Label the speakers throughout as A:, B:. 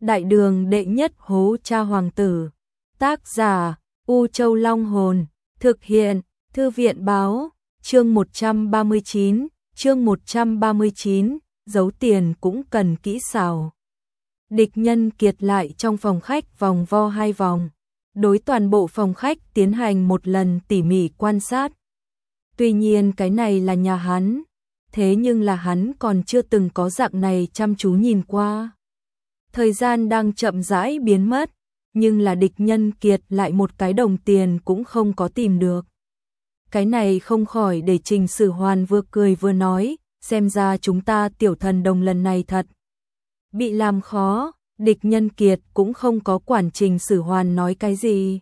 A: Đại đường đệ nhất hố cha hoàng tử. Tác giả U Châu Long Hồn. Thực hiện Thư viện Báo. Chương 139, giấu tiền cũng cần kỹ xảo. Địch Nhân Kiệt lại trong phòng khách vòng vo 2 vòng, đối toàn bộ phòng khách tiến hành một lần tỉ mỉ quan sát. Tuy nhiên cái này là nhà hắn, thế nhưng là hắn còn chưa từng có dạng này chăm chú nhìn qua. Thời gian đang chậm rãi biến mất, nhưng là Địch Nhân Kiệt lại một cái đồng tiền cũng không có tìm được. Cái này không khỏi để Trình Sử Hoàn vừa cười vừa nói, xem ra chúng ta tiểu thần đồng lần này thật bị làm khó. Địch Nhân Kiệt cũng không có quản Trình Sử Hoàn nói cái gì,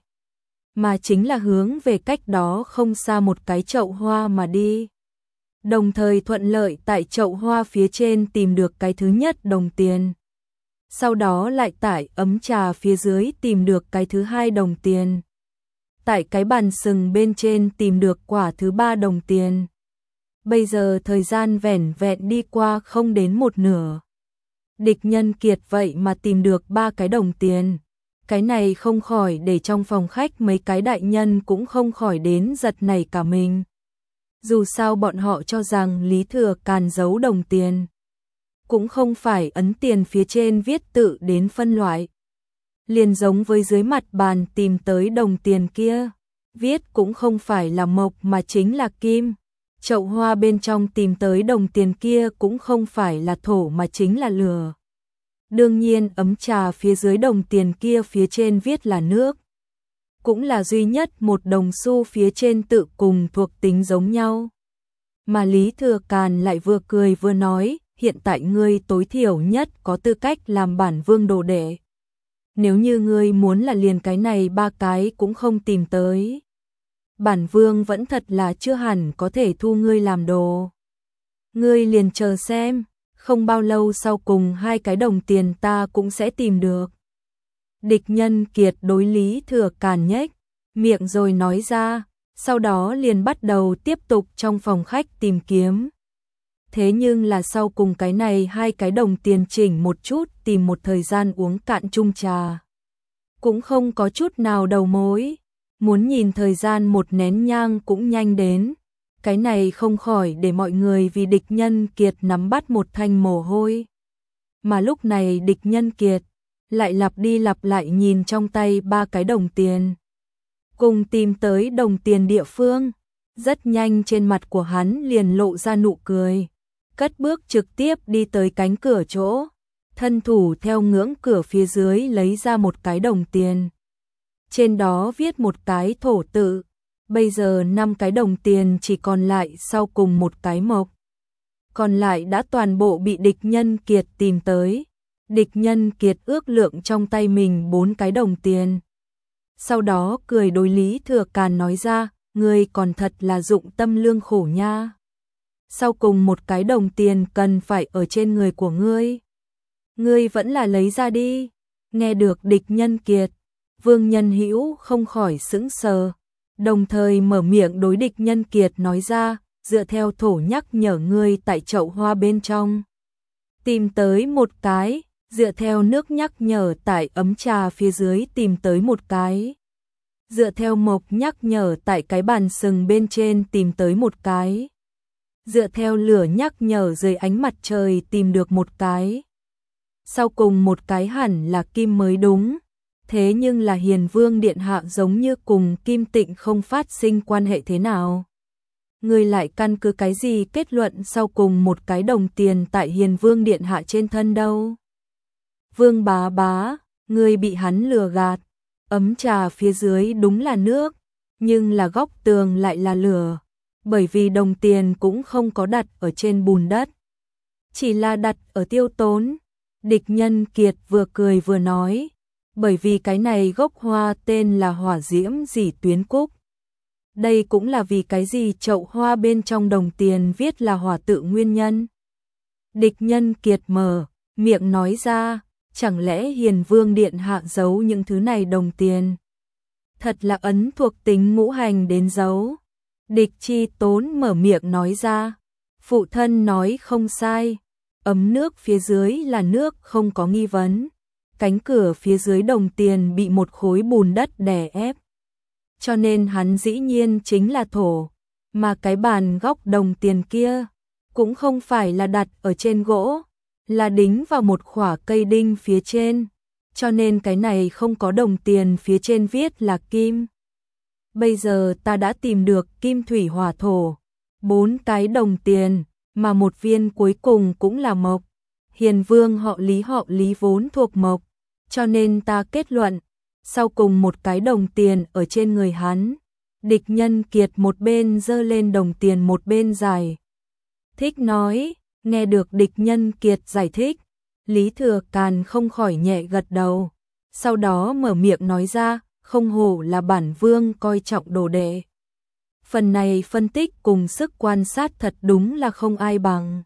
A: mà chính là hướng về cách đó không xa một cái chậu hoa mà đi. Đồng thời thuận lợi tại chậu hoa phía trên tìm được cái thứ nhất đồng tiền. Sau đó lại tại ấm trà phía dưới tìm được cái thứ 2 đồng tiền. Tại cái bàn sừng bên trên tìm được quả thứ 3 đồng tiền. Bây giờ thời gian vẻn vẹn đi qua không đến một nửa. Địch Nhân Kiệt vậy mà tìm được 3 cái đồng tiền. Cái này không khỏi để trong phòng khách mấy cái đại nhân cũng không khỏi đến giật nảy cả mình. Dù sao bọn họ cho rằng Lý Thừa Càn giấu đồng tiền, cũng không phải ấn tiền phía trên viết tự đến phân loại. Liền giống với dưới mặt bàn tìm tới đồng tiền kia, viết cũng không phải là mộc mà chính là kim. Chậu hoa bên trong tìm tới đồng tiền kia cũng không phải là thổ mà chính là lửa. Đương nhiên ấm trà phía dưới đồng tiền kia phía trên viết là nước. Cũng là duy nhất một đồng xu phía trên tự cùng thuộc tính giống nhau. Mà Lý Thừa Càn lại vừa cười vừa nói, hiện tại ngươi tối thiểu nhất có tư cách làm bản vương đồ đệ. Nếu như ngươi muốn là liền cái này 3 cái cũng không tìm tới, bản vương vẫn thật là chưa hẳn có thể thu ngươi làm đồ. Ngươi liền chờ xem, không bao lâu sau cùng 2 cái đồng tiền ta cũng sẽ tìm được. Địch Nhân Kiệt đối Lý Thừa Càn nhếch miệng rồi nói ra, sau đó liền bắt đầu tiếp tục trong phòng khách tìm kiếm. Thế nhưng là sau cùng cái này 2 cái đồng tiền chỉnh một chút tìm một thời gian uống cạn chung trà, cũng không có chút nào đầu mối. Muốn nhìn thời gian một nén nhang cũng nhanh đến. Cái này không khỏi để mọi người vì Địch Nhân Kiệt nắm bắt một thanh mồ hôi. Mà lúc này Địch Nhân Kiệt lại lặp đi lặp lại nhìn trong tay 3 cái đồng tiền, cùng tìm tới đồng tiền địa phương. Rất nhanh trên mặt của hắn liền lộ ra nụ cười, cất bước trực tiếp đi tới cánh cửa chỗ, thân thủ theo ngưỡng cửa phía dưới lấy ra một cái đồng tiền. Trên đó viết một cái thổ tự. Bây giờ 5 cái đồng tiền chỉ còn lại sau cùng một cái mộc. Còn lại đã toàn bộ bị Địch Nhân Kiệt tìm tới. Địch Nhân Kiệt ước lượng trong tay mình 4 cái đồng tiền. Sau đó cười đối Lý Thừa Càn nói ra, ngươi còn thật là dụng tâm lương khổ nha. Sau cùng một cái đồng tiền cần phải ở trên người của ngươi. Ngươi vẫn là lấy ra đi. Nghe được Địch Nhân Kiệt, Vương Nhân Hữu không khỏi sững sờ, đồng thời mở miệng đối Địch Nhân Kiệt nói ra, dựa theo thổ nhắc nhở ngươi tại chậu hoa bên trong tìm tới một cái, dựa theo nước nhắc nhở tại ấm trà phía dưới tìm tới một cái, dựa theo mộc nhắc nhở tại cái bàn sừng bên trên tìm tới một cái, dựa theo lửa nhắc nhở dưới ánh mặt trời tìm được một cái. Sau cùng một cái hẳn là kim mới đúng. Thế nhưng là Hiền Vương Điện Hạ giống như cùng Kim Tịnh không phát sinh quan hệ thế nào? Ngươi lại căn cứ cái gì kết luận sau cùng một cái đồng tiền tại Hiền Vương Điện Hạ trên thân đâu? Vương bá bá, ngươi bị hắn lừa gạt. Ấm trà phía dưới đúng là nước, nhưng là góc tường lại là lửa. Bởi vì đồng tiền cũng không có đặt ở trên bùn đất, chỉ là đặt ở tiêu tốn. Địch Nhân Kiệt vừa cười vừa nói, bởi vì cái này gốc hoa tên là hỏa diễm dỉ tuyến cúc. Đây cũng là vì cái gì chậu hoa bên trong đồng tiền viết là hỏa tự nguyên nhân. Địch Nhân Kiệt mở miệng nói ra, chẳng lẽ Hiền Vương Điện Hạ giấu những thứ này đồng tiền? Thật là ấn thuộc tính ngũ hành đến giấu. Địch Chi Tốn mở miệng nói ra, phụ thân nói không sai, ấm nước phía dưới là nước không có nghi vấn. cánh cửa phía dưới đồng tiền bị một khối bùn đất đè ép. Cho nên hắn dĩ nhiên chính là thổ, mà cái bàn góc đồng tiền kia cũng không phải là đặt ở trên gỗ, là đính vào một khỏa cây đinh phía trên, cho nên cái này không có đồng tiền phía trên viết là kim. Bây giờ ta đã tìm được kim thủy hỏa thổ, 4 cái đồng tiền, mà một viên cuối cùng cũng là mộc. Hiền vương họ Lý vốn thuộc mộc, cho nên ta kết luận, sau cùng một cái đồng tiền ở trên người hắn. Địch Nhân Kiệt một bên giơ lên đồng tiền một bên giải thích nói, nghe được Địch Nhân Kiệt giải thích, Lý Thừa Càn không khỏi nhẹ gật đầu, sau đó mở miệng nói ra, không hổ là bản vương coi trọng đồ đệ. Phần này phân tích cùng sức quan sát thật đúng là không ai bằng.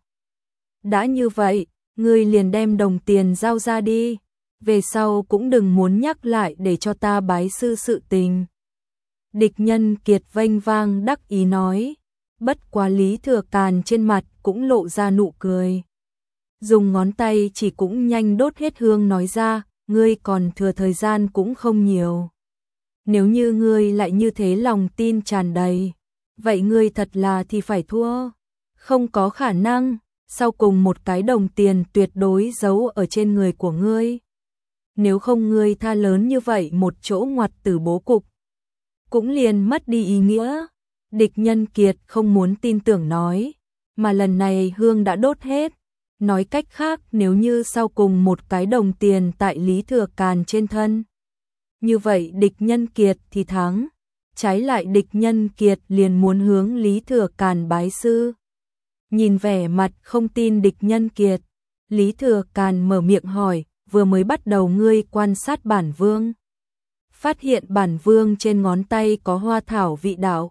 A: Đã như vậy, ngươi liền đem đồng tiền giao ra đi, về sau cũng đừng muốn nhắc lại để cho ta bái sư sự tình. Địch Nhân Kiệt vênh vang đắc ý nói, bất quá Lý Thừa Càn trên mặt cũng lộ ra nụ cười. Dùng ngón tay chỉ cũng nhanh đốt hết hương nói ra, ngươi còn thừa thời gian cũng không nhiều. Nếu như ngươi lại như thế lòng tin tràn đầy, vậy ngươi thật là thì phải thua. Không có khả năng, sau cùng một cái đồng tiền tuyệt đối giấu ở trên người của ngươi. Nếu không ngươi tha lớn như vậy một chỗ ngoặt tử bố cục, cũng liền mất đi ý nghĩa. Địch Nhân Kiệt không muốn tin tưởng nói, mà lần này hương đã đốt hết. Nói cách khác, nếu như sau cùng một cái đồng tiền tại Lý Thừa Càn trên thân, như vậy Địch Nhân Kiệt thì thắng. Trái lại Địch Nhân Kiệt liền muốn hướng Lý Thừa Càn bái sư. Nhìn vẻ mặt không tin Địch Nhân Kiệt, Lý Thừa Càn mở miệng hỏi, vừa mới bắt đầu ngươi quan sát bản vương, phát hiện bản vương trên ngón tay có hoa thảo vị đạo.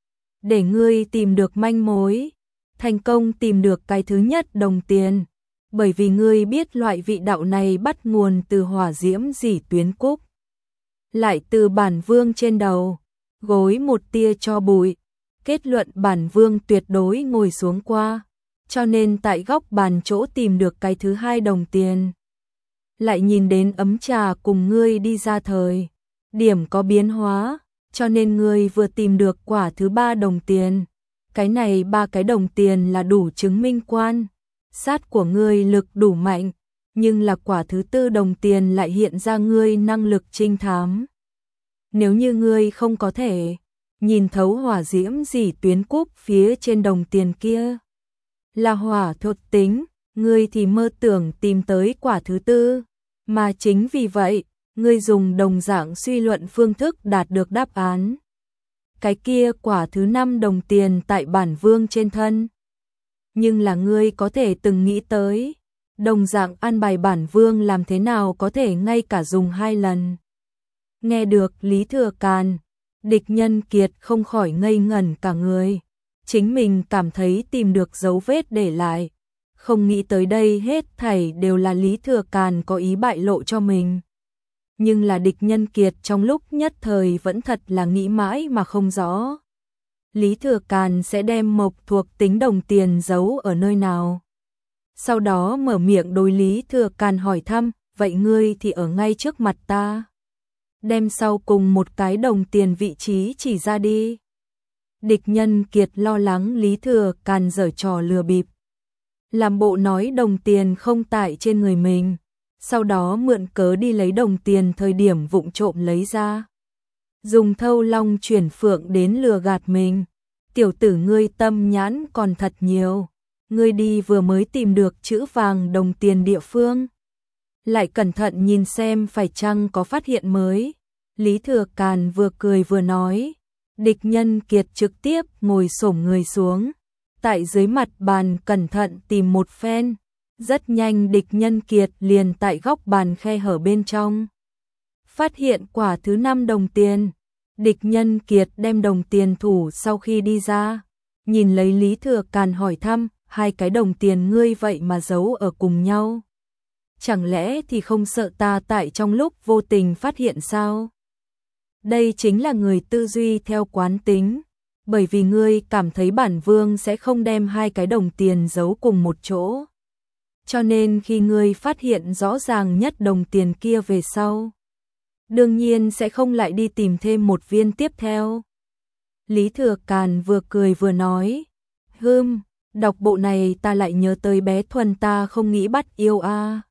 A: Để ngươi tìm được manh mối, thành công tìm được cái thứ nhất đồng tiền, bởi vì ngươi biết loại vị đạo này bắt nguồn từ hỏa diễm dỉ tuyến cúc. Lại từ bản vương trên đầu, gối một tia cho bụi, kết luận bản vương tuyệt đối ngồi xuống qua, cho nên tại góc bàn chỗ tìm được cái thứ hai đồng tiền. Lại nhìn đến ấm trà cùng ngươi đi ra thời điểm có biến hóa, cho nên ngươi vừa tìm được quả thứ ba đồng tiền. Cái này ba cái đồng tiền là đủ chứng minh quan sát của ngươi lực đủ mạnh, nhưng là quả thứ tư đồng tiền lại hiện ra ngươi năng lực trinh thám. Nếu như ngươi không có thể nhìn thấu hỏa diễm dỉ tuyến cúc phía trên đồng tiền kia là hỏa thuộc tính, ngươi thì mơ tưởng tìm tới quả thứ tư, mà chính vì vậy, ngươi dùng đồng dạng suy luận phương thức đạt được đáp án. Cái kia quả thứ 5 đồng tiền tại bản vương trên thân. Nhưng là ngươi có thể từng nghĩ tới, đồng dạng an bài bản vương làm thế nào có thể ngay cả dùng 2 lần. Nghe được Lý Thừa Càn, Địch Nhân Kiệt không khỏi ngây ngẩn cả người. Chính mình cảm thấy tìm được dấu vết để lại. Không nghĩ tới đây hết thảy đều là Lý Thừa Càn có ý bại lộ cho mình. Nhưng là Địch Nhân Kiệt trong lúc nhất thời vẫn thật là nghĩ mãi mà không rõ. Lý Thừa Càn sẽ đem mộc thuộc tính đồng tiền giấu ở nơi nào? Sau đó mở miệng đối Lý Thừa Càn hỏi thăm, vậy ngươi thì ở ngay trước mặt ta. Đem sau cùng một cái đồng tiền vị trí chỉ ra đi. Địch Nhân Kiệt lo lắng Lý Thừa Càn giở trò lừa bịp. Làm bộ nói đồng tiền không tại trên người mình. Sau đó mượn cớ đi lấy đồng tiền thời điểm vụng trộm lấy ra. Dùng thâu long chuyển phượng đến lừa gạt mình. Tiểu tử ngươi tâm nhãn còn thật nhiều. Ngươi đi vừa mới tìm được chữ vàng đồng tiền địa phương. Lại cẩn thận nhìn xem phải chăng có phát hiện mới. Lý Thừa Càn vừa cười vừa nói. Địch Nhân Kiệt trực tiếp ngồi xổm người xuống. Tại dưới mặt bàn cẩn thận tìm một phen. Rất nhanh Địch Nhân Kiệt liền tại góc bàn khe hở bên trong phát hiện quả thứ 5 đồng tiền. Địch Nhân Kiệt đem đồng tiền thủ sau khi đi ra, nhìn lấy Lý Thừa Càn hỏi thăm, 2 cái đồng tiền ngươi vậy mà giấu ở cùng nhau. Chẳng lẽ thì không sợ ta tại trong lúc vô tình phát hiện sao? Đây chính là người tư duy theo quán tính, bởi vì ngươi cảm thấy bản vương sẽ không đem 2 cái đồng tiền giấu cùng một chỗ. cho nên khi ngươi phát hiện rõ ràng nhất đồng tiền kia về sau, đương nhiên sẽ không lại đi tìm thêm một viên tiếp theo. Lý Thừa Càn vừa cười vừa nói, đọc bộ này ta lại nhớ tới bé Thuần ta không nghĩ bắt yêu a.